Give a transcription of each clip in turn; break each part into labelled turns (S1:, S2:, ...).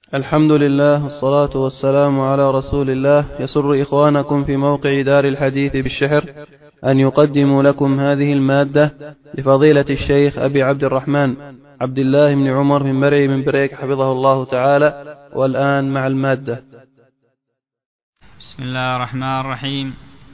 S1: الحمد لله والصلاة والسلام على رسول الله. يسر إخوانكم في موقع دار الحديث بالشحر أن يقدموا لكم هذه المادة لفضيلة الشيخ أبي عبد الرحمن عبد الله بن عمر بن مرعي بن بريك حفظه الله تعالى. والآن مع المادة.
S2: بسم الله الرحمن الرحيم.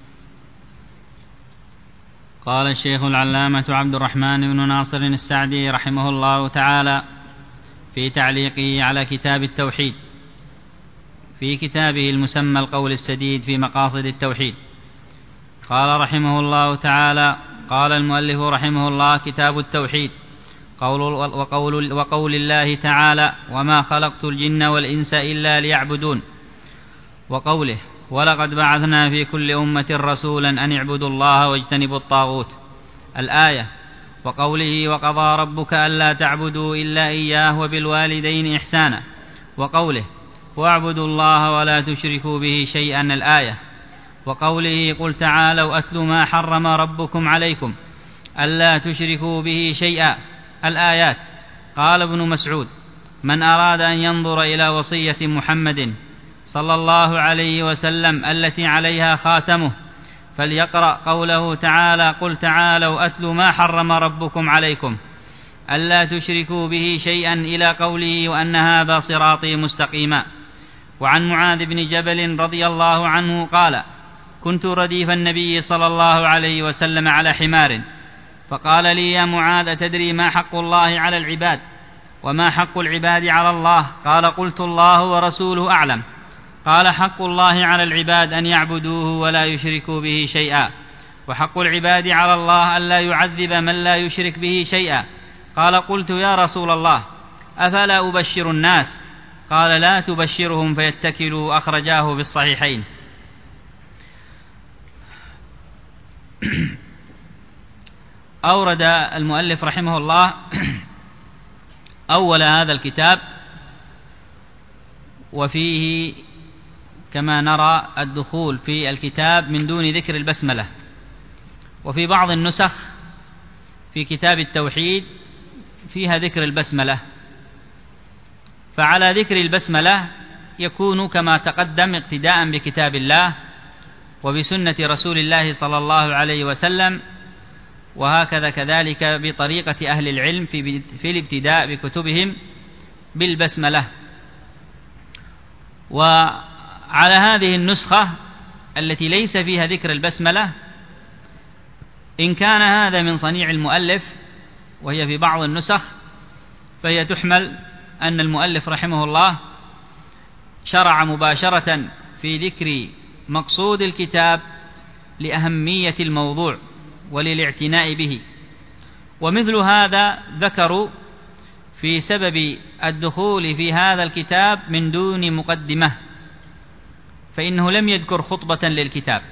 S2: قال الشيخ العلامة عبد الرحمن بن ناصر السعدي رحمه الله تعالى في تعليقه على كتاب التوحيد في كتابه المسمى القول السديد في مقاصد التوحيد، قال رحمه الله تعالى: قال المؤلف رحمه الله: كتاب التوحيد وقول الله تعالى: وما خلقت الجن والإنس إلا ليعبدون، وقوله: ولقد بعثنا في كل أمة رسولا أن اعبدوا الله واجتنبوا الطاغوت، الآية، وقوله: وقضى ربك ألا تعبدوا إلا إياه وبالوالدين إحسانا، وقوله: واعبدوا الله ولا تشركوا به شيئا، الآية، وقوله: قل تعالوا أتل ما حرم ربكم عليكم ألا تشركوا به شيئا، الآيات. قال ابن مسعود: من أراد أن ينظر إلى وصية محمد صلى الله عليه وسلم التي عليها خاتمه فليقرأ قوله تعالى: قل تعالوا أتل ما حرم ربكم عليكم ألا تشركوا به شيئا إلى قوله: وأن هذا صراطي مستقيما. وعن معاذ بن جبل رضي الله عنه قال: كنت رديف النبي صلى الله عليه وسلم على حمار، فقال لي: يا معاذ، أتدري ما حق الله على العباد وما حق العباد على الله؟ قال: قلت: الله ورسوله أعلم. قال: حق الله على العباد أن يعبدوه ولا يشركوا به شيئا، وحق العباد على الله ألا يعذب من لا يشرك به شيئا. قال: قلت: يا رسول الله، أفلا أبشر الناس؟ قال: لا تبشرهم فيتكلوا، أخرجاه بالصحيحين. أورد المؤلف رحمه الله أول هذا الكتاب، وفيه كما نرى الدخول في الكتاب من دون ذكر البسملة، وفي بعض النسخ في كتاب التوحيد فيها ذكر البسملة، فعلى ذكر البسملة يكون كما تقدم اقتداء بكتاب الله وبسنة رسول الله صلى الله عليه وسلم، وهكذا كذلك بطريقة أهل العلم في الابتداء بكتبهم بالبسملة. وعلى هذه النسخة التي ليس فيها ذكر البسملة، إن كان هذا من صنيع المؤلف وهي في بعض النسخ، فهي تحمل أن المؤلف رحمه الله شرع مباشرة في ذكر مقصود الكتاب لأهمية الموضوع وللاعتناء به. ومثل هذا ذكروا في سبب الدخول في هذا الكتاب من دون مقدمة، فإنه لم يذكر خطبة للكتاب،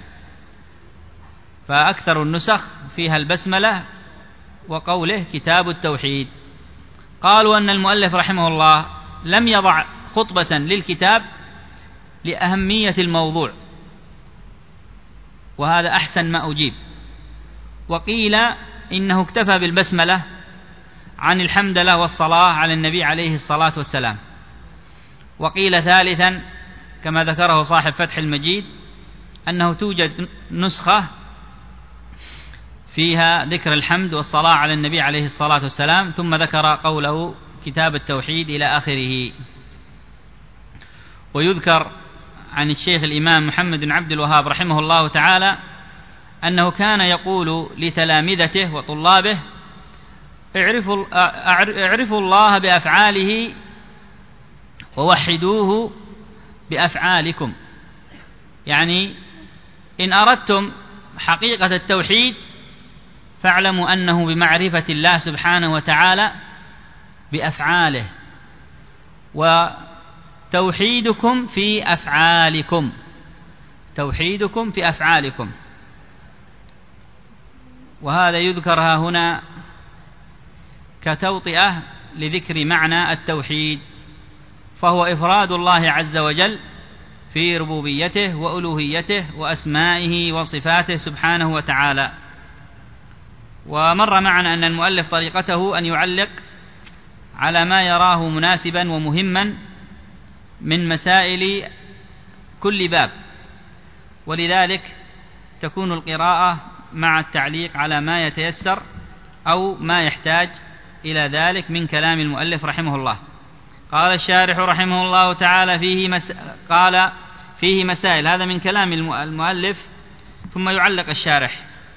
S2: فأكثر النسخ فيها البسملة وقوله كتاب التوحيد. قالوا أن المؤلف رحمه الله لم يضع خطبة للكتاب لأهمية الموضوع، وهذا أحسن ما أجيب. وقيل إنه اكتفى بالبسملة عن الحمد لله والصلاة على النبي عليه الصلاة والسلام. وقيل ثالثا كما ذكره صاحب فتح المجيد أنه توجد نسخة فيها ذكر الحمد والصلاة على النبي عليه الصلاة والسلام، ثم ذكر قوله كتاب التوحيد إلى آخره. ويذكر عن الشيخ الإمام محمد بن عبد الوهاب رحمه الله تعالى أنه كان يقول لتلامذته وطلابه: اعرفوا الله بأفعاله ووحدوه بأفعالكم، يعني إن أردتم حقيقة التوحيد فاعلموا أنه بمعرفة الله سبحانه وتعالى بأفعاله، وتوحيدكم في أفعالكم، توحيدكم في أفعالكم. وهذا يذكرها هنا كتوطئة لذكر معنى التوحيد، فهو إفراد الله عز وجل في ربوبيته وألوهيته وأسمائه وصفاته سبحانه وتعالى. ومر معنا أن المؤلف طريقته أن يعلق على ما يراه مناسبا ومهما من مسائل كل باب، ولذلك تكون القراءة مع التعليق على ما يتيسر أو ما يحتاج إلى ذلك من كلام المؤلف رحمه الله. قال الشارح رحمه الله تعالى قال فيه مسائل، هذا من كلام المؤلف ثم يعلق الشارح.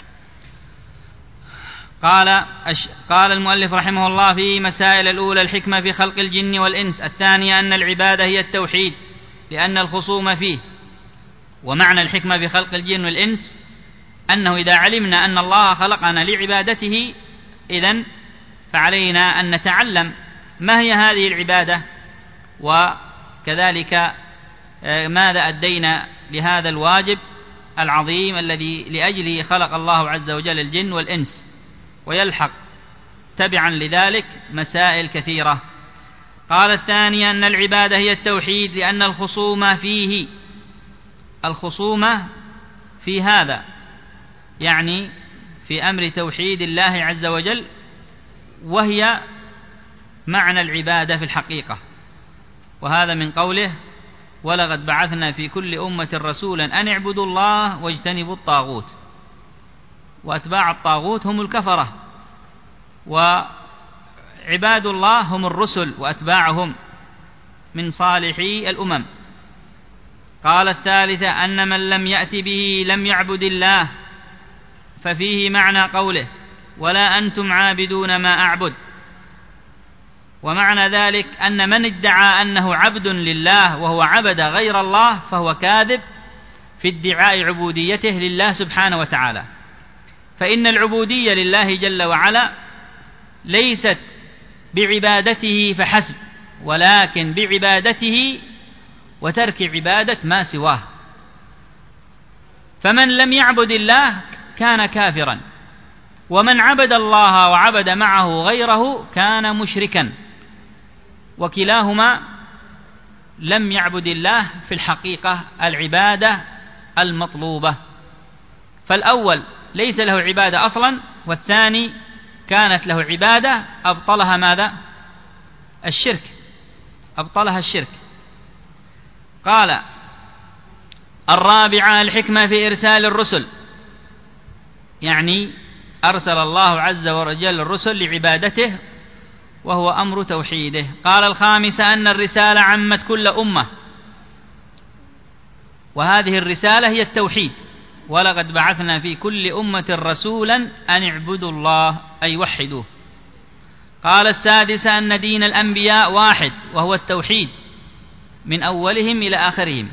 S2: قال المؤلف رحمه الله فيه مسائل: الأولى الحكمة في خلق الجن والإنس، الثانية أن العبادة هي التوحيد لأن الخصوم فيه. ومعنى الحكمة في خلق الجن والإنس أنه إذا علمنا أن الله خلقنا لعبادته إذن فعلينا أن نتعلم ما هي هذه العبادة، وكذلك ماذا أدينا لهذا الواجب العظيم الذي لأجله خلق الله عز وجل الجن والإنس. ويلحق تبعا لذلك مسائل كثيرة. قال الثانية أن العبادة هي التوحيد لأن الخصوم فيه، الخصومة في هذا يعني في أمر توحيد الله عز وجل، وهي معنى العبادة في الحقيقة. وهذا من قوله: ولقد بعثنا في كل أمة رسولا أن اعبدوا الله واجتنبوا الطاغوت. وأتباع الطاغوت هم الكفرة، وعباد الله هم الرسل وأتباعهم من صالحي الأمم. قال الثالثة أن من لم يأت به لم يعبد الله، ففيه معنى قوله: ولا أنتم عابدون ما أعبد. ومعنى ذلك أن من ادعى أنه عبد لله وهو عبد غير الله فهو كاذب في ادعاء عبوديته لله سبحانه وتعالى. فإن العبودية لله جل وعلا ليست بعبادته فحسب، ولكن بعبادته وترك عبادة ما سواه. فمن لم يعبد الله كان كافرا، ومن عبد الله وعبد معه غيره كان مشركا، وكلاهما لم يعبد الله في الحقيقة العبادة المطلوبة. فالأول ليس له عبادة أصلا، والثاني كانت له عبادة أبطلها ماذا؟ الشرك، أبطلها الشرك. قال الرابعة الحكمة في إرسال الرسل، يعني أرسل الله عز وجل الرسل لعبادته وهو أمر توحيده. قال الخامسة أن الرسالة عمت كل أمة، وهذه الرسالة هي التوحيد. ولقد بعثنا في كل أمة رسولا أن اعبدوا الله أي وحدوه. قال السادسة أن دين الأنبياء واحد وهو التوحيد من أولهم إلى آخرهم،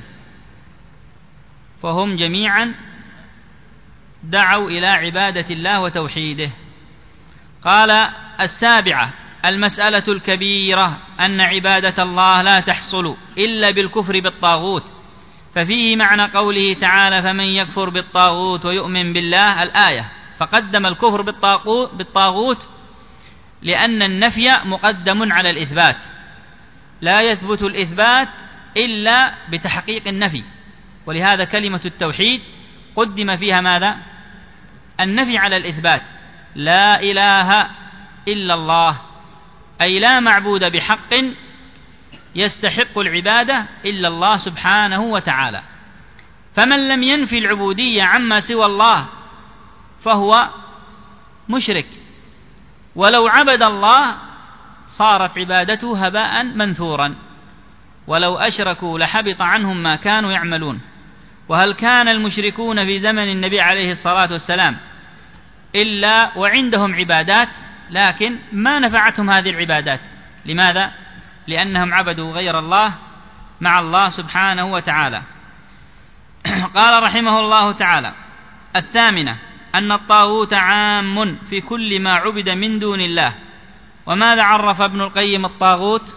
S2: فهم جميعا دعوا إلى عبادة الله وتوحيده. قال السابعة المسألة الكبيرة أن عبادة الله لا تحصل إلا بالكفر بالطاغوت، ففيه معنى قوله تعالى: فمن يكفر بالطاغوت ويؤمن بالله، الآية. فقدم الكفر بالطاغوت لأن النفي مقدم على الإثبات، لا يثبت الإثبات إلا بتحقيق النفي، ولهذا كلمة التوحيد قدم فيها ماذا؟ النفي على الإثبات. لا إله إلا الله، أي لا معبود بحق يستحق العبادة إلا الله سبحانه وتعالى. فمن لم ينفي العبودية عما سوى الله فهو مشرك، ولو عبد الله صارت عبادته هباء منثورا، ولو أشركوا لحبط عنهم ما كانوا يعملون. وهل كان المشركون في زمن النبي عليه الصلاة والسلام إلا وعندهم عبادات، لكن ما نفعتهم هذه العبادات. لماذا؟ لأنهم عبدوا غير الله مع الله سبحانه وتعالى. قال رحمه الله تعالى: الثامنة أن الطاغوت عام في كل ما عبد من دون الله. وماذا عرف ابن القيم الطاغوت؟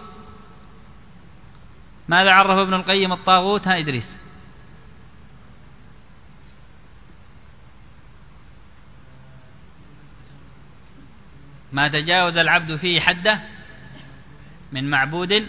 S2: ماذا عرف ابن القيم الطاغوت؟ ها إدريس. ما تجاوز العبد فيه حده من معبود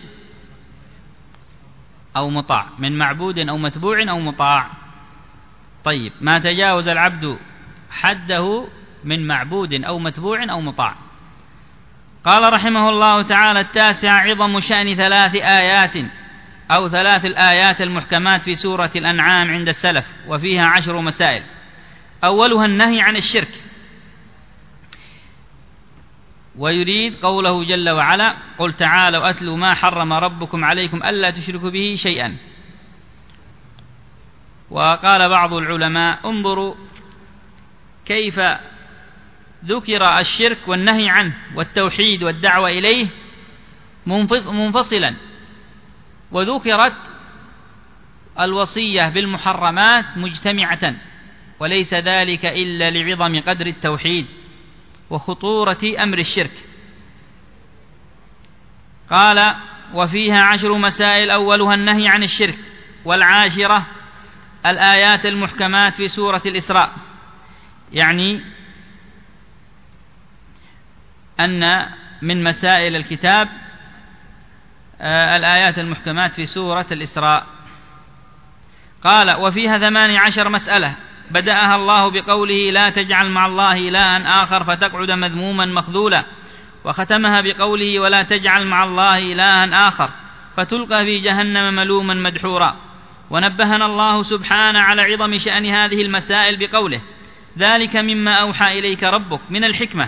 S2: أو مطاع، من معبود أو متبوع أو مطاع. طيب، ما تجاوز العبد حده من معبود أو متبوع أو مطاع. قال رحمه الله تعالى: التاسع عظم شأن 3 آيات أو 3 الآيات المحكمات في سورة الأنعام عند السلف، وفيها 10 مسائل. أولها النهي عن الشرك، ويريد قوله جل وعلا: قل تعالوا أتلوا ما حرم ربكم عليكم ألا تشركوا به شيئا. وقال بعض العلماء: انظروا كيف ذكر الشرك والنهي عنه والتوحيد والدعوة إليه منفصلا، وذكرت الوصية بالمحرمات مجتمعة، وليس ذلك إلا لعظم قدر التوحيد وخطورة أمر الشرك. قال: وفيها 10 مسائل، أولها النهي عن الشرك، والعاشرة الآيات المحكمات في سورة الإسراء، يعني أن من مسائل الكتاب الآيات المحكمات في سورة الإسراء. قال: وفيها 18 مسألة، بدأها الله بقوله: لا تجعل مع الله إلها آخر فتقعد مذموما مخذولا، وختمها بقوله: ولا تجعل مع الله إلها آخر فتلقى في جهنم ملوما مدحورا. ونبهنا الله سبحانه على عظم شأن هذه المسائل بقوله: ذلك مما أوحى إليك ربك من الحكمة.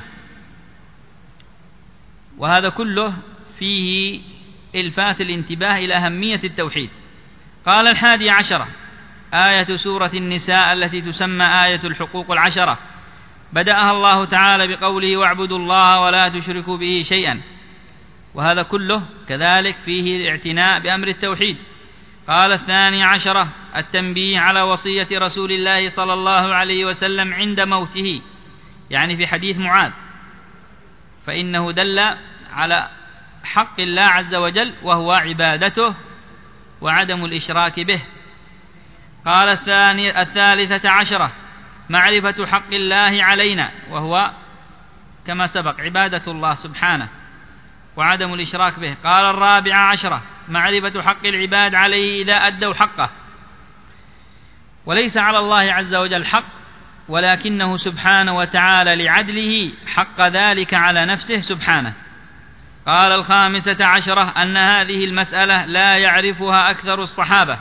S2: وهذا كله فيه إلفات الانتباه إلى أهمية التوحيد. قال: 11 آية سورة النساء التي تسمى آية الحقوق 10، بدأها الله تعالى بقوله: واعبدوا الله ولا تشركوا به شيئا. وهذا كله كذلك فيه الاعتناء بأمر التوحيد. قال: 12 التنبيه على وصية رسول الله صلى الله عليه وسلم عند موته، يعني في حديث معاذ، فإنه دل على حق الله عز وجل وهو عبادته وعدم الإشراك به. قال: 13 معرفة حق الله علينا، وهو كما سبق عبادة الله سبحانه وعدم الإشراك به. قال: 14 معرفة حق العباد عليه إذا أدوا حقه، وليس على الله عز وجل حق، ولكنه سبحانه وتعالى لعدله حق ذلك على نفسه سبحانه. قال: 15 أن هذه المسألة لا يعرفها أكثر الصحابة،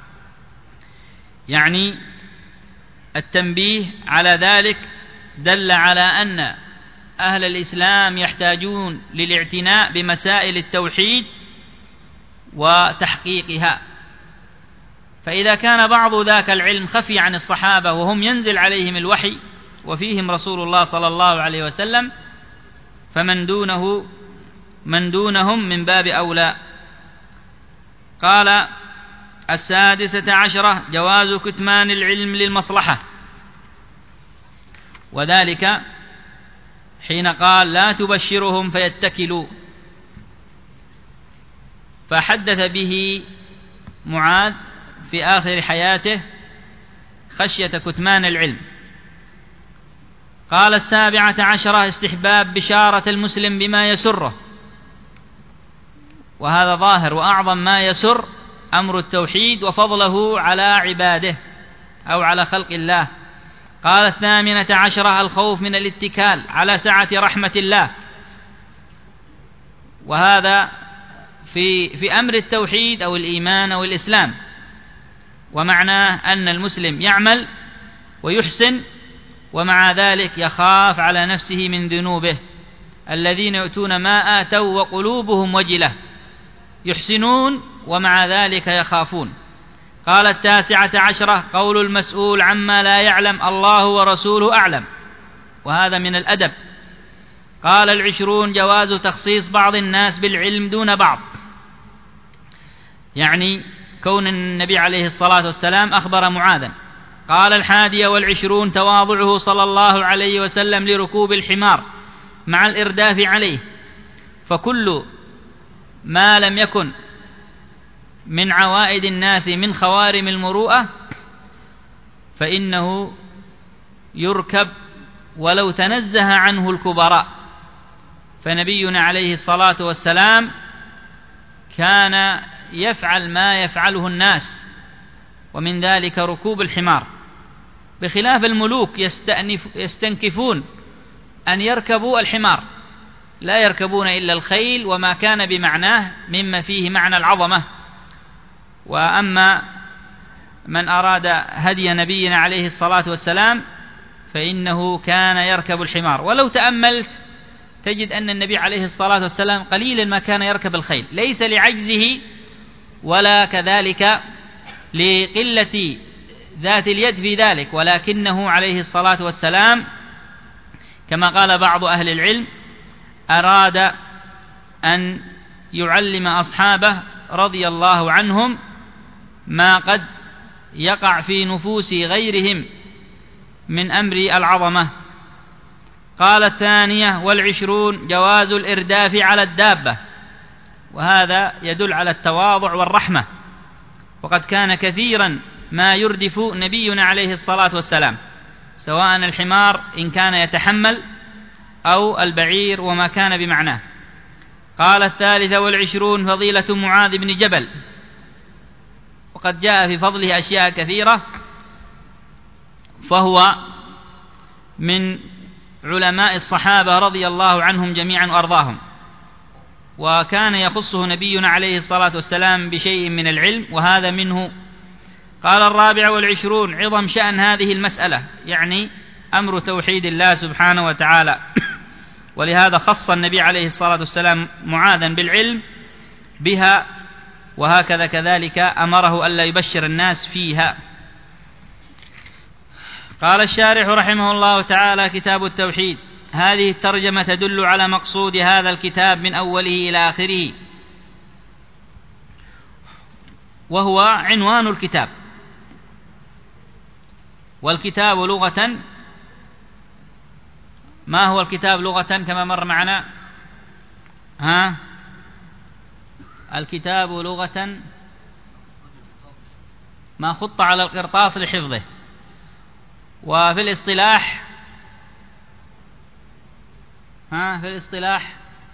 S2: يعني التنبيه على ذلك دل على أن أهل الإسلام يحتاجون للاعتناء بمسائل التوحيد وتحقيقها. فإذا كان بعض ذاك العلم خفي عن الصحابة وهم ينزل عليهم الوحي وفيهم رسول الله صلى الله عليه وسلم، فمن دونهم من باب أولى. قال: 16 جواز كتمان العلم للمصلحة، وذلك حين قال: لا تبشرهم فيتكلوا، فحدث به معاذ في آخر حياته خشية كتمان العلم. قال: 17 استحباب بشارة المسلم بما يسره، وهذا ظاهر وأعظم ما يسر أمر التوحيد وفضله على عباده أو على خلق الله. قال: 18 الخوف من الاتكال على سعة رحمة الله، وهذا في أمر التوحيد أو الإيمان أو الإسلام، ومعناه أن المسلم يعمل ويحسن ومع ذلك يخاف على نفسه من ذنوبه. الذين يؤتون ما آتوا وقلوبهم وجلة، يحسنون ومع ذلك يخافون. قال: 19 قول المسؤول عما لا يعلم الله ورسوله أعلم، وهذا من الأدب. قال: 20 جواز تخصيص بعض الناس بالعلم دون بعض، يعني كون النبي عليه الصلاة والسلام أخبر معاذا. قال: 21 تواضعه صلى الله عليه وسلم لركوب الحمار مع الإرداف عليه، فكل ما لم يكن من عوائد الناس من خوارم المروءة فإنه يركب ولو تنزه عنه الكبراء. فنبينا عليه الصلاة والسلام كان يفعل ما يفعله الناس، ومن ذلك ركوب الحمار، بخلاف الملوك يستنكفون أن يركبوا الحمار، لا يركبون إلا الخيل وما كان بمعناه مما فيه معنى العظمة. وأما من أراد هدي نبينا عليه الصلاة والسلام فإنه كان يركب الحمار. ولو تأملت تجد أن النبي عليه الصلاة والسلام قليلا ما كان يركب الخيل، ليس لعجزه ولا كذلك لقلة ذات اليد في ذلك، ولكنه عليه الصلاة والسلام كما قال بعض أهل العلم أراد أن يعلم أصحابه رضي الله عنهم ما قد يقع في نفوس غيرهم من أمر العظمة. قال 22 جواز الإرداف على الدابة، وهذا يدل على التواضع والرحمة، وقد كان كثيرا ما يردف نبينا عليه الصلاة والسلام، سواء الحمار إن كان يتحمل أو البعير وما كان بمعناه. قال 23 فضيلة معاذ بن جبل، وقد جاء في فضله أشياء كثيرة، فهو من علماء الصحابة رضي الله عنهم جميعا وأرضاهم، وكان يخصه نبينا عليه الصلاة والسلام بشيء من العلم، وهذا منه. قال 24 عظم شأن هذه المسألة، يعني أمر توحيد الله سبحانه وتعالى، ولهذا خص النبي عليه الصلاة والسلام معاذا بالعلم بها، وهكذا كذلك أمره ألا يبشر الناس فيها. قال الشارح رحمه الله تعالى: كتاب التوحيد. هذه الترجمة تدل على مقصود هذا الكتاب من أوله إلى آخره، وهو عنوان الكتاب. والكتاب لغة، ما هو الكتاب لغة كما مر معنا؟ الكتاب لغة ما خط على القرطاس لحفظه. وفي الاصطلاح في الاصطلاح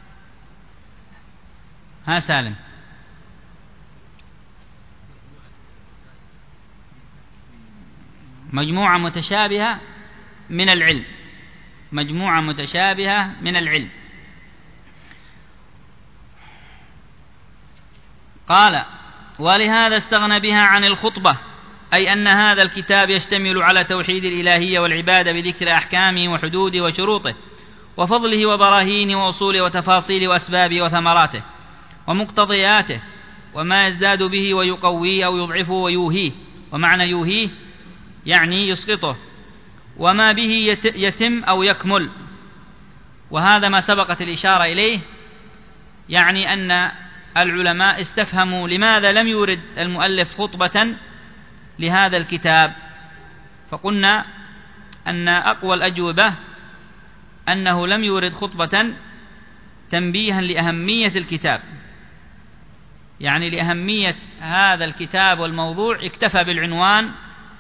S2: سالم مجموعة متشابهة من العلم، مجموعة متشابهة من العلم. قال: ولهذا استغنى بها عن الخطبة، أي أن هذا الكتاب يشتمل على توحيد الإلهية والعبادة بذكر أحكامه وحدوده وشروطه وفضله وبراهينه وأصوله وتفاصيله وأسبابه وثمراته ومقتضياته، وما يزداد به ويقويه أو يضعفه ويوهيه. ومعنى يوهيه يعني يسقطه، وما به يتم أو يكمل، وهذا ما سبقت الإشارة إليه. يعني أن العلماء استفهموا لماذا لم يورد المؤلف خطبة لهذا الكتاب، فقلنا أن أقوى الأجوبة أنه لم يورد خطبة تنبيها لأهمية الكتاب، يعني لأهمية هذا الكتاب والموضوع، اكتفى بالعنوان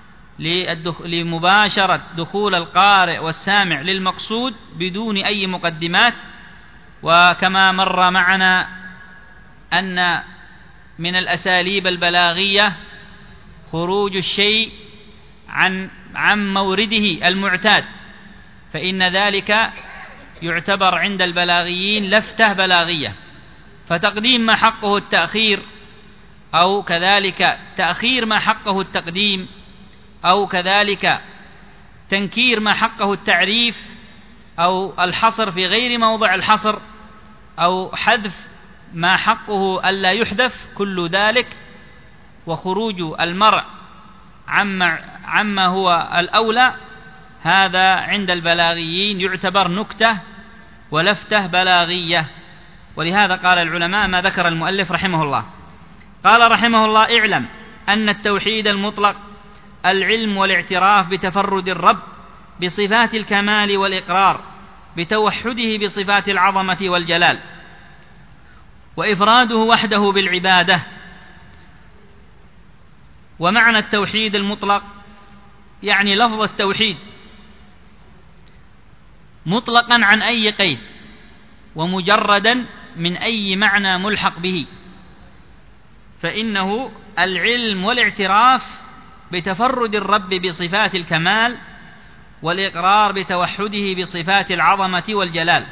S2: لمباشرة دخول القارئ والسامع للمقصود بدون أي مقدمات. وكما مر معنا أن من الأساليب البلاغية خروج الشيء عن مورده المعتاد، فإن ذلك يعتبر عند البلاغيين لفتة بلاغية، فتقديم ما حقه التأخير، أو كذلك تأخير ما حقه التقديم، أو كذلك تنكير ما حقه التعريف، أو الحصر في غير موضع الحصر، أو حذف ما حقه ألا يحذف، كل ذلك وخروج المرء عما هو الأولى، هذا عند البلاغيين يعتبر نكتة ولفتة بلاغية. ولهذا قال العلماء ما ذكر المؤلف رحمه الله. قال رحمه الله: اعلم أن التوحيد المطلق العلم والاعتراف بتفرد الرب بصفات الكمال والإقرار بتوحده بصفات العظمة والجلال، وإفراده وحده بالعبادة. ومعنى التوحيد المطلق يعني لفظ التوحيد مطلقا عن أي قيد، ومجردا من أي معنى ملحق به، فإنه العلم والاعتراف بتفرد الرب بصفات الكمال، والإقرار بتوحده بصفات العظمة والجلال،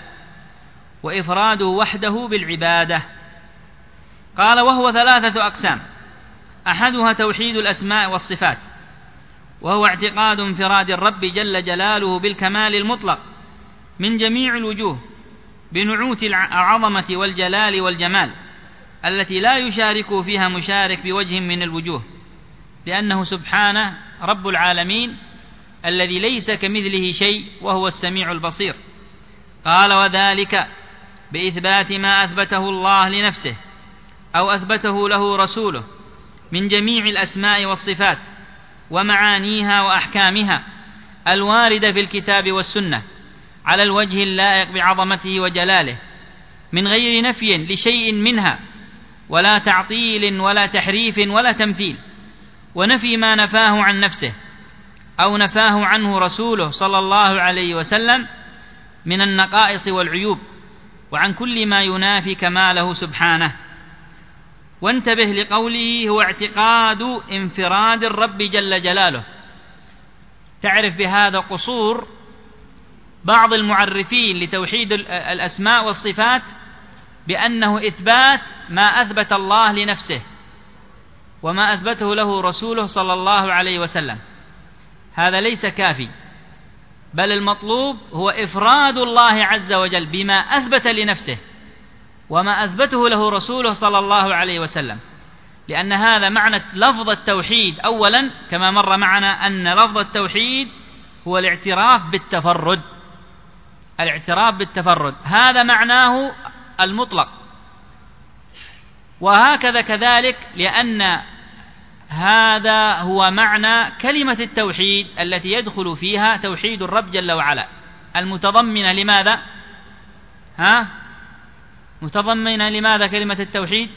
S2: وإفراده وحده بالعبادة. قال: وهو 3 أقسام: أحدها توحيد الأسماء والصفات، وهو اعتقاد انفراد الرب جل جلاله بالكمال المطلق من جميع الوجوه بنعوت العظمة والجلال والجمال التي لا يشارك فيها مشارك بوجه من الوجوه، لأنه سبحانه رب العالمين الذي ليس كمثله شيء وهو السميع البصير. قال: وذلك بإثبات ما أثبته الله لنفسه أو أثبته له رسوله من جميع الأسماء والصفات ومعانيها وأحكامها الواردة في الكتاب والسنة على الوجه اللائق بعظمته وجلاله، من غير نفي لشيء منها ولا تعطيل ولا تحريف ولا تمثيل، ونفي ما نفاه عن نفسه أو نفاه عنه رسوله صلى الله عليه وسلم من النقائص والعيوب، وعن كل ما ينافي كماله سبحانه. وانتبه لقوله: هو اعتقاد انفراد الرب جل جلاله. تعرف بهذا قصور بعض المعرفين لتوحيد الأسماء والصفات بأنه إثبات ما أثبت الله لنفسه وما أثبته له رسوله صلى الله عليه وسلم. هذا ليس كافي، بل المطلوب هو إفراد الله عز وجل بما أثبت لنفسه وما أثبته له رسوله صلى الله عليه وسلم، لأن هذا معنى لفظ التوحيد. أولا كما مر معنا أن لفظ التوحيد هو الاعتراف بالتفرد، الاعتراف بالتفرد هذا معناه المطلق. وهكذا كذلك لأن هذا هو معنى كلمة التوحيد التي يدخل فيها توحيد الرب جل وعلا، المتضمنة لماذا؟ متضمنة لماذا كلمة التوحيد؟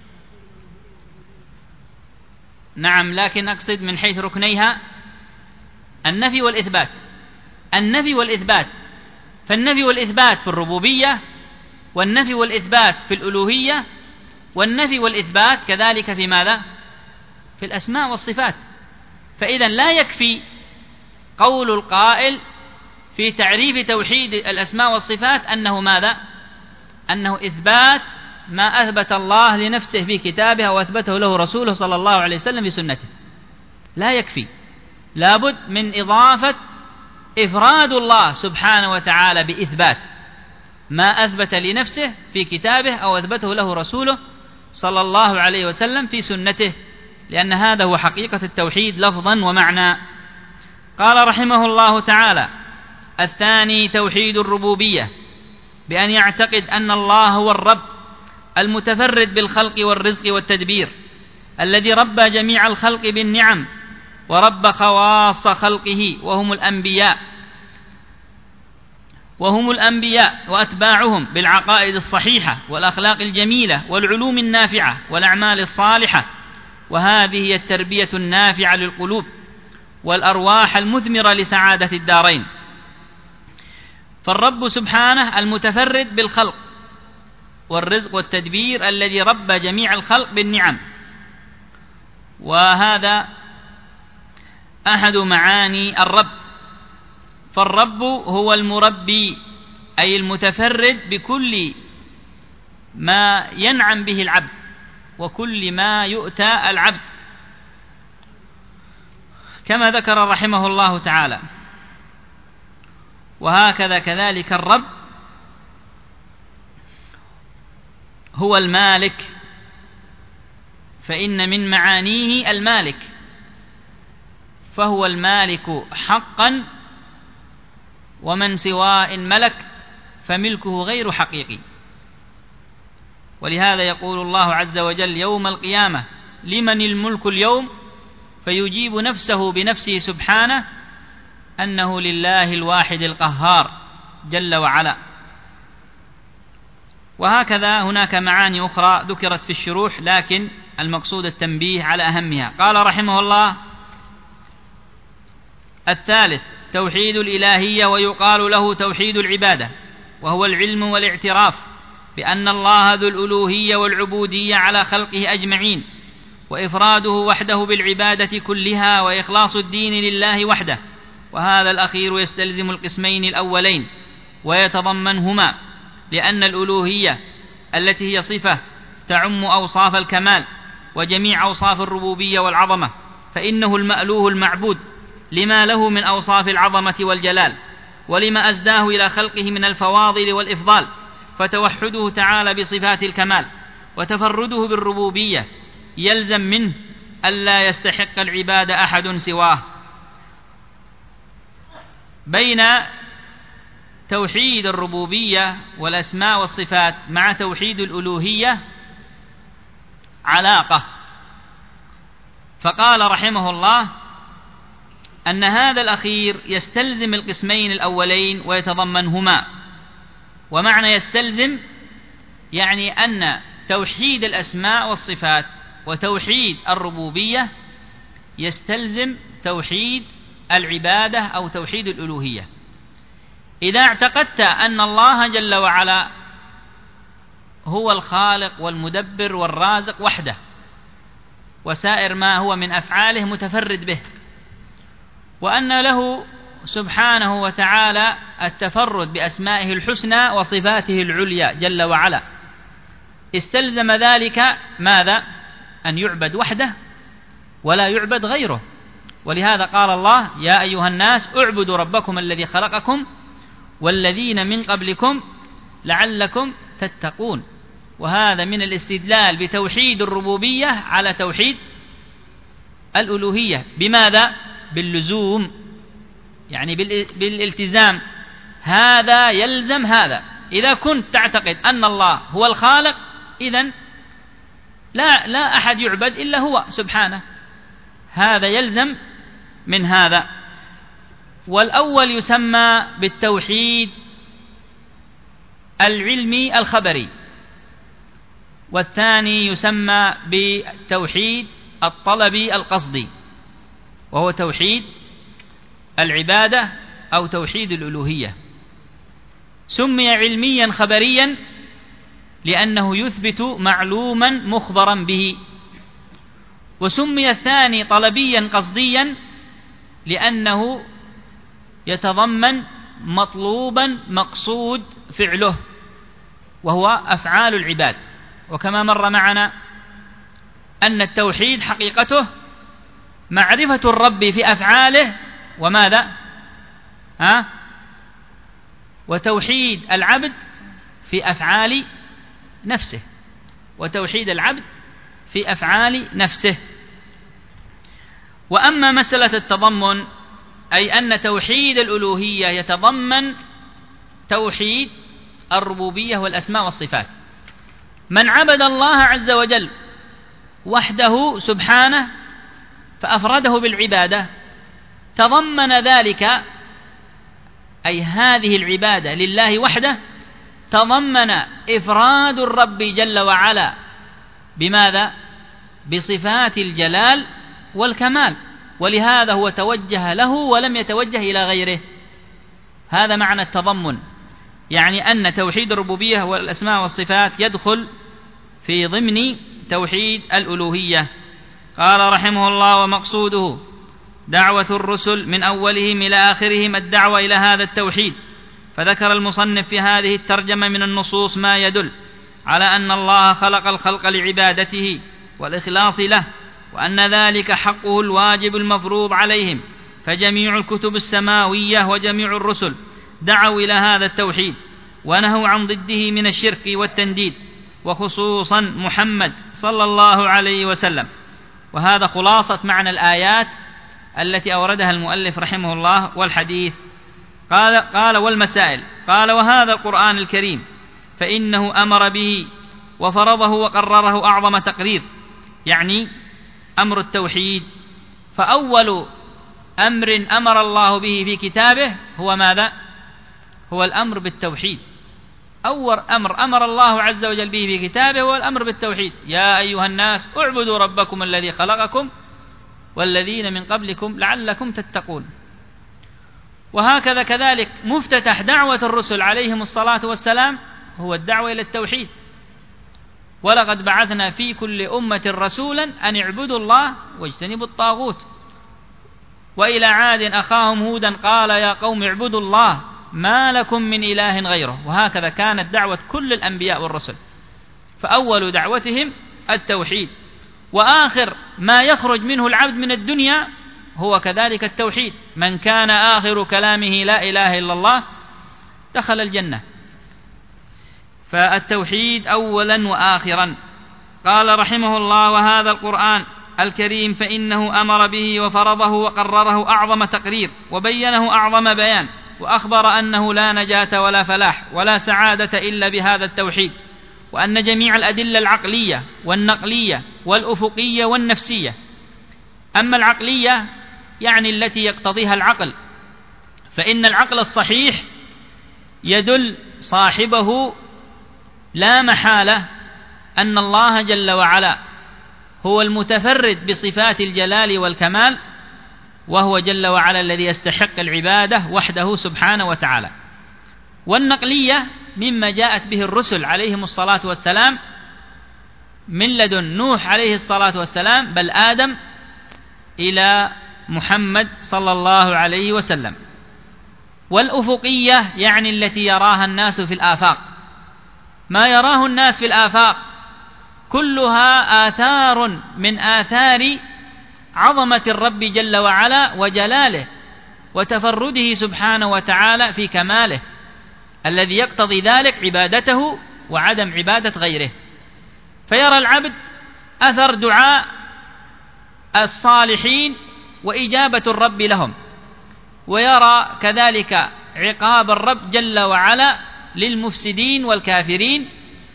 S2: نعم، لكن أقصد من حيث ركنيها النفي والإثبات. النفي والإثبات، فالنفي والإثبات في الربوبية، والنفي والإثبات في الألوهية، والنفي والإثبات كذلك في ماذا؟ في الأسماء والصفات. فإذا لا يكفي قول القائل في تعريف توحيد الأسماء والصفات أنه ماذا؟ أنه إثبات ما أثبت الله لنفسه في كتابه وأثبته له رسوله صلى الله عليه وسلم في سنته. لا يكفي، لابد من إضافة إفراد الله سبحانه وتعالى بإثبات ما أثبت لنفسه في كتابه أو أثبته له رسوله صلى الله عليه وسلم في سنته، لأن هذا هو حقيقة التوحيد لفظا ومعنى. قال رحمه الله تعالى: الثاني توحيد الربوبية، بأن يعتقد أن الله هو الرب المتفرد بالخلق والرزق والتدبير، الذي ربى جميع الخلق بالنعم ورب خواص خلقه وهم الأنبياء وأتباعهم بالعقائد الصحيحة والأخلاق الجميلة والعلوم النافعة والأعمال الصالحة، وهذه هي التربية النافعة للقلوب والأرواح المثمرة لسعادة الدارين. فالرب سبحانه المتفرد بالخلق والرزق والتدبير الذي ربى جميع الخلق بالنعم، وهذا أحد معاني الرب. فالرب هو المربي، أي المتفرد بكل ما ينعم به العبد وكل ما يؤتى العبد، كما ذكر رحمه الله تعالى. وهكذا كذلك الرب هو المالك، فإن من معانيه المالك، فهو المالك حقا، ومن سواء ملك فملكه غير حقيقي. ولهذا يقول الله عز وجل يوم القيامة: لمن الملك اليوم؟ فيجيب نفسه بنفسه سبحانه أنه لله الواحد القهار جل وعلا. وهكذا هناك معاني أخرى ذكرت في الشروح، لكن المقصود التنبيه على أهمها. قال رحمه الله: الثالث توحيد الإلهية، ويقال له توحيد العبادة، وهو العلم والاعتراف بأن الله ذو الألوهية والعبودية على خلقه أجمعين، وإفراده وحده بالعبادة كلها، وإخلاص الدين لله وحده. وهذا الأخير يستلزم القسمين الأولين ويتضمنهما، لأن الألوهية التي هي صفة تعم أوصاف الكمال وجميع أوصاف الربوبية والعظمة، فإنه المألوه المعبود لما له من أوصاف العظمة والجلال، ولما أزداه إلى خلقه من الفواضل والإفضال، فتوحده تعالى بصفات الكمال وتفرده بالربوبية يلزم منه ألا يستحق العباد أحد سواه. بين توحيد الربوبية والأسماء والصفات مع توحيد الألوهية علاقة، فقال رحمه الله أن هذا الأخير يستلزم القسمين الأولين ويتضمنهما. ومعنى يستلزم يعني أن توحيد الأسماء والصفات وتوحيد الربوبية يستلزم توحيد العبادة أو توحيد الألوهية. إذا اعتقدت أن الله جل وعلا هو الخالق والمدبر والرازق وحده، وسائر ما هو من أفعاله متفرد به، وأن له سبحانه وتعالى التفرد بأسمائه الحسنى وصفاته العليا جل وعلا، استلزم ذلك ماذا؟ أن يعبد وحده ولا يعبد غيره. ولهذا قال الله: يا أيها الناس اعبدوا ربكم الذي خلقكم والذين من قبلكم لعلكم تتقون. وهذا من الاستدلال بتوحيد الربوبية على توحيد الألوهية. بماذا؟ باللزوم، يعني بالالتزام. هذا يلزم هذا. إذا كنت تعتقد أن الله هو الخالق، إذن لا أحد يعبد إلا هو سبحانه، هذا يلزم من هذا. والأول يسمى بالتوحيد العلمي الخبري، والثاني يسمى بالتوحيد الطلبي القصدي، وهو توحيد العبادة أو توحيد الألوهية. سمي علميا خبريا لأنه يثبت معلوما مخبرا به، وسمي الثاني طلبيا قصديا لأنه يتضمن مطلوبا مقصود فعله، وهو أفعال العباد. وكما مر معنا أن التوحيد حقيقته معرفة الرب في أفعاله وماذا؟ وتوحيد العبد في أفعال نفسه، وتوحيد العبد في أفعال نفسه. وأما مسألة التضمن، أي أن توحيد الألوهية يتضمن توحيد الربوبية والأسماء والصفات. من عبد الله عز وجل وحده سبحانه فأفرده بالعبادة، تضمن ذلك، أي هذه العبادة لله وحده، تضمن إفراد الرب جل وعلا بماذا؟ بصفات الجلال والكمال، ولهذا هو توجه له ولم يتوجه إلى غيره. هذا معنى التضمن، يعني أن توحيد الربوبية والأسماء والصفات يدخل في ضمن توحيد الألوهية. قال رحمه الله: ومقصوده دعوة الرسل من أولهم إلى آخرهم الدعوة إلى هذا التوحيد. فذكر المصنف في هذه الترجمة من النصوص ما يدل على أن الله خلق الخلق لعبادته والإخلاص له، وأن ذلك حقه الواجب المفروض عليهم. فجميع الكتب السماوية وجميع الرسل دعوا إلى هذا التوحيد ونهوا عن ضده من الشرك والتنديد، وخصوصا محمد صلى الله عليه وسلم. وهذا خلاصة معنى الآيات التي أوردها المؤلف رحمه الله والحديث. قال والمسائل. قال: وهذا القرآن الكريم فإنه أمر به وفرضه وقرره أعظم تقرير، يعني أمر التوحيد. فأول أمر أمر الله به في كتابه هو ماذا؟ هو الأمر بالتوحيد. أول أمر أمر الله عز وجل به في كتابه هو الأمر بالتوحيد: يا أيها الناس اعبدوا ربكم الذي خلقكم والذين من قبلكم لعلكم تتقون. وهكذا كذلك مفتتح دعوة الرسل عليهم الصلاة والسلام هو الدعوة إلى التوحيد: ولقد بعثنا في كل أمة رسولا أن اعبدوا الله واجتنبوا الطاغوت. وإلى عاد أخاهم هودا قال يا قوم اعبدوا الله ما لكم من إله غيره. وهكذا كانت دعوة كل الأنبياء والرسل، فأول دعوتهم التوحيد. وآخر ما يخرج منه العبد من الدنيا هو كذلك التوحيد. من كان آخر كلامه لا إله إلا الله دخل الجنة. فالتوحيد أولا وآخرا. قال رحمه الله: وهذا القرآن الكريم فإنه أمر به وفرضه وقرره أعظم تقرير وبينه أعظم بيان، وأخبر أنه لا نجاة ولا فلاح ولا سعادة إلا بهذا التوحيد، وأن جميع الأدلة العقلية والنقلية والأفقية والنفسية، أما العقلية يعني التي يقتضيها العقل، فإن العقل الصحيح يدل صاحبه لا محالة أن الله جل وعلا هو المتفرد بصفات الجلال والكمال، وهو جل وعلا الذي يستحق العبادة وحده سبحانه وتعالى. والنقلية مما جاءت به الرسل عليهم الصلاة والسلام من لدن نوح عليه الصلاة والسلام بل آدم إلى محمد صلى الله عليه وسلم. والأفقية يعني التي يراها الناس في الآفاق. ما يراه الناس في الآفاق كلها آثار من آثار عظمة الرب جل وعلا وجلاله وتفرده سبحانه وتعالى في كماله، الذي يقتضي ذلك عبادته وعدم عبادة غيره. فيرى العبد أثر دعاء الصالحين وإجابة الرب لهم، ويرى كذلك عقاب الرب جل وعلا للمفسدين والكافرين،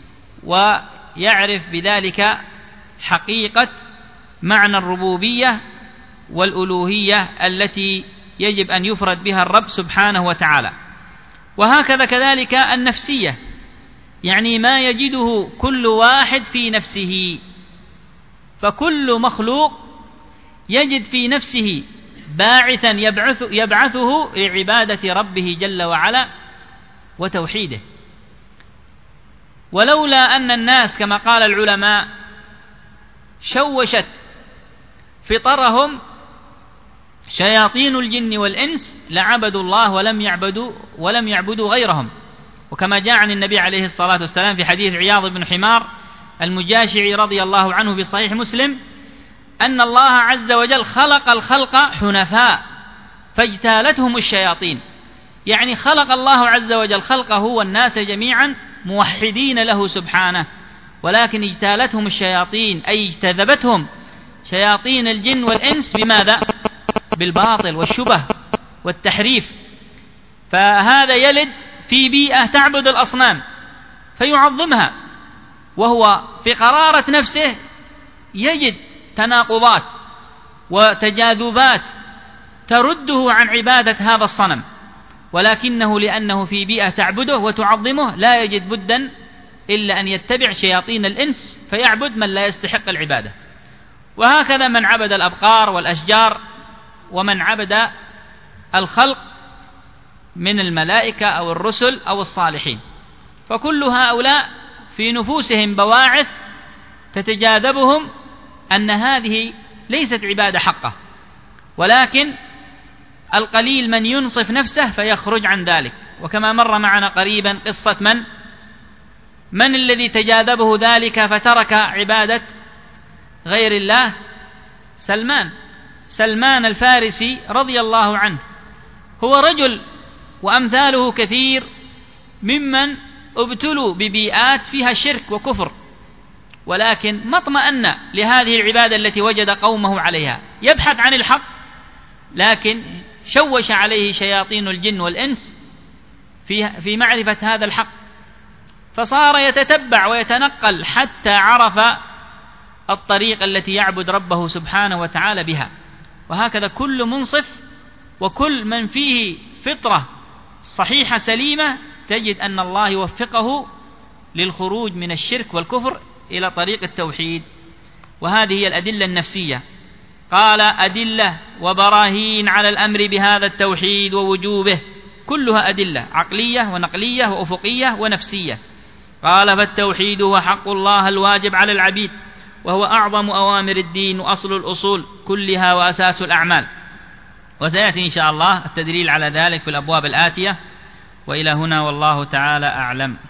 S2: ويعرف بذلك حقيقة معنى الربوبية والألوهية التي يجب أن يفرد بها الرب سبحانه وتعالى. وهكذا كذلك النفسية، يعني ما يجده كل واحد في نفسه، فكل مخلوق يجد في نفسه باعثا يبعثه لعبادة ربه جل وعلا وتوحيده. ولولا أن الناس كما قال العلماء شوشت فطرهم شياطين الجن والإنس لعبدوا الله ولم يعبدوا غيرهم. وكما جاء عن النبي عليه الصلاة والسلام في حديث عياض بن حمار المجاشعي رضي الله عنه في صحيح مسلم أن الله عز وجل خلق الخلق حنفاء فاجتالتهم الشياطين، يعني خلق الله عز وجل خلقه والناس جميعا موحدين له سبحانه، ولكن اجتالتهم الشياطين أي اجتذبتهم شياطين الجن والإنس بماذا؟ بالباطل والشبه والتحريف. فهذا يلد في بيئة تعبد الأصنام فيعظمها، وهو في قرارة نفسه يجد تناقضات وتجاذبات ترده عن عبادة هذا الصنم، ولكنه لأنه في بيئة تعبده وتعظمه لا يجد بدا إلا أن يتبع شياطين الإنس فيعبد من لا يستحق العبادة. وهكذا من عبد الأبقار والأشجار ومن عبد الخلق من الملائكة أو الرسل أو الصالحين، فكل هؤلاء في نفوسهم بواعث تتجاذبهم أن هذه ليست عبادة حقة، ولكن القليل من ينصف نفسه فيخرج عن ذلك. وكما مر معنا قريبا قصة من الذي تجاذبه ذلك فترك عبادة غير الله؟ سلمان الفارسي رضي الله عنه، هو رجل وأمثاله كثير ممن ابتلوا ببيئات فيها شرك وكفر، ولكن ما اطمأن لهذه العبادة التي وجد قومه عليها، يبحث عن الحق لكن شوش عليه شياطين الجن والإنس في معرفة هذا الحق، فصار يتتبع ويتنقل حتى عرف الطريق التي يعبد ربه سبحانه وتعالى بها. وهكذا كل منصف وكل من فيه فطرة صحيحة سليمة تجد أن الله يوفقه للخروج من الشرك والكفر إلى طريق التوحيد. وهذه هي الأدلة النفسية. قال: أدلة وبراهين على الأمر بهذا التوحيد ووجوبه، كلها أدلة عقلية ونقلية وأفقية ونفسية. قال: فالتوحيد هو حق الله الواجب على العبيد، وهو أعظم أوامر الدين وأصل الأصول كلها وأساس الأعمال. وسيأتي إن شاء الله التدليل على ذلك في الأبواب الآتية. وإلى هنا والله تعالى أعلم.